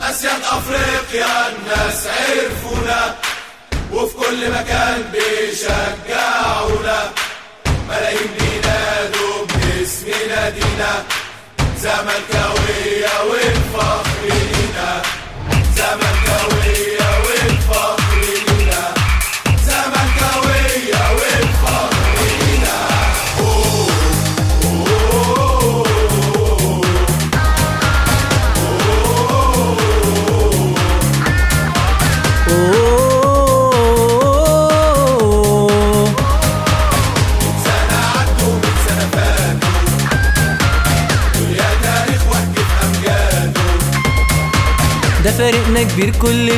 آسيا أفريقيا الناس عرفونا، وفي كل مكان بيشجعونا، ملايين بينادوا باسم نادينا، زملكاوية والفخر لينا، زملكاوية والفخر لينا، زملكاوية والفخر لينا. ده فريقنا كبير كل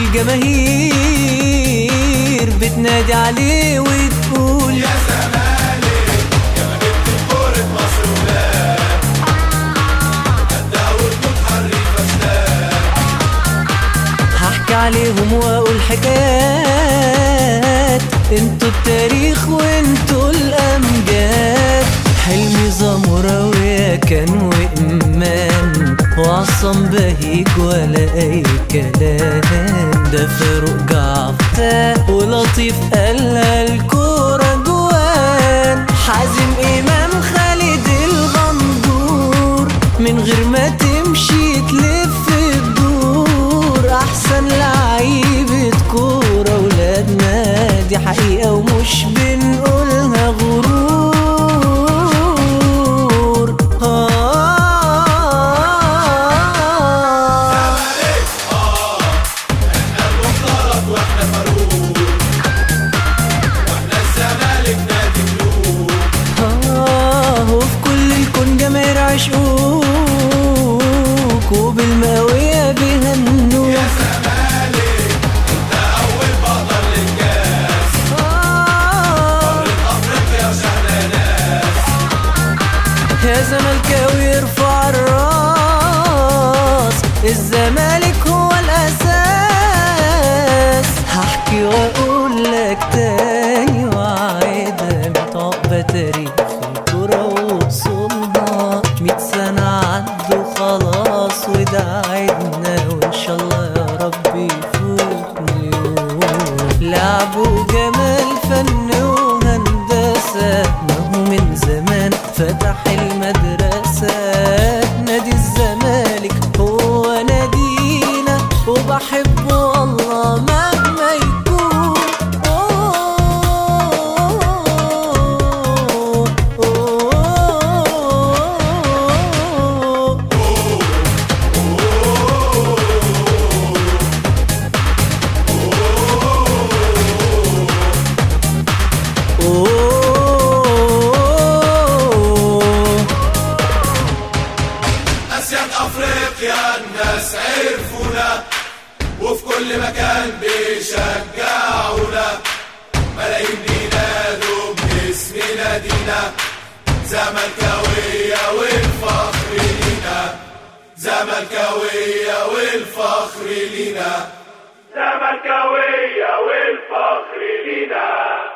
الجماهير بتنادي عليه وتقول يا زمالك يا ما جبت كورة مصر ولاد، قدها وردود حريفة شداد. هحكي عليهم واقول حكايات، انتوا التاريخ وانتوا الامجاد. حلمي زمراوية كان وإمان، وعصام بهيج ولا أي كلام. ده فاروق جعفر ولطيف قالها الكورة جوان. حازم إمام خالد الغندور، من غير ما تمشي تلف الدور. أحسن لعيبة كورة ولادنا، دي حقيقة ومش بنقولها غرور. عشقوك وبالماوية بيهنوك. يا زمالك انت اول بطل للكاس، قارة افريقيا وشهدة ناس. يا زملكاوي ارفع الراس، الزمالك هو الاساس. هحكي واقول لك تاني واعيدها، متعقبة تاريخ الكرة ووصولها. 100 سنة عدوا خلاص وده عيدنا، وإن شاء الله يا رب يفوت مليون. لعب وجمال فن وهندسة، ما هو من زمان فتح المدرسة. نادي الزمالك هو نادينا، وبحبه والله مهما يكون. آسيا أفريقيا الناس عرفونا، وفي كل مكان بيشجعونا، ملايين بينادوا باسم نادينا، زملكاوية والفخر لينا، زملكاوية والفخر لينا، زملكاوية والفخر لينا.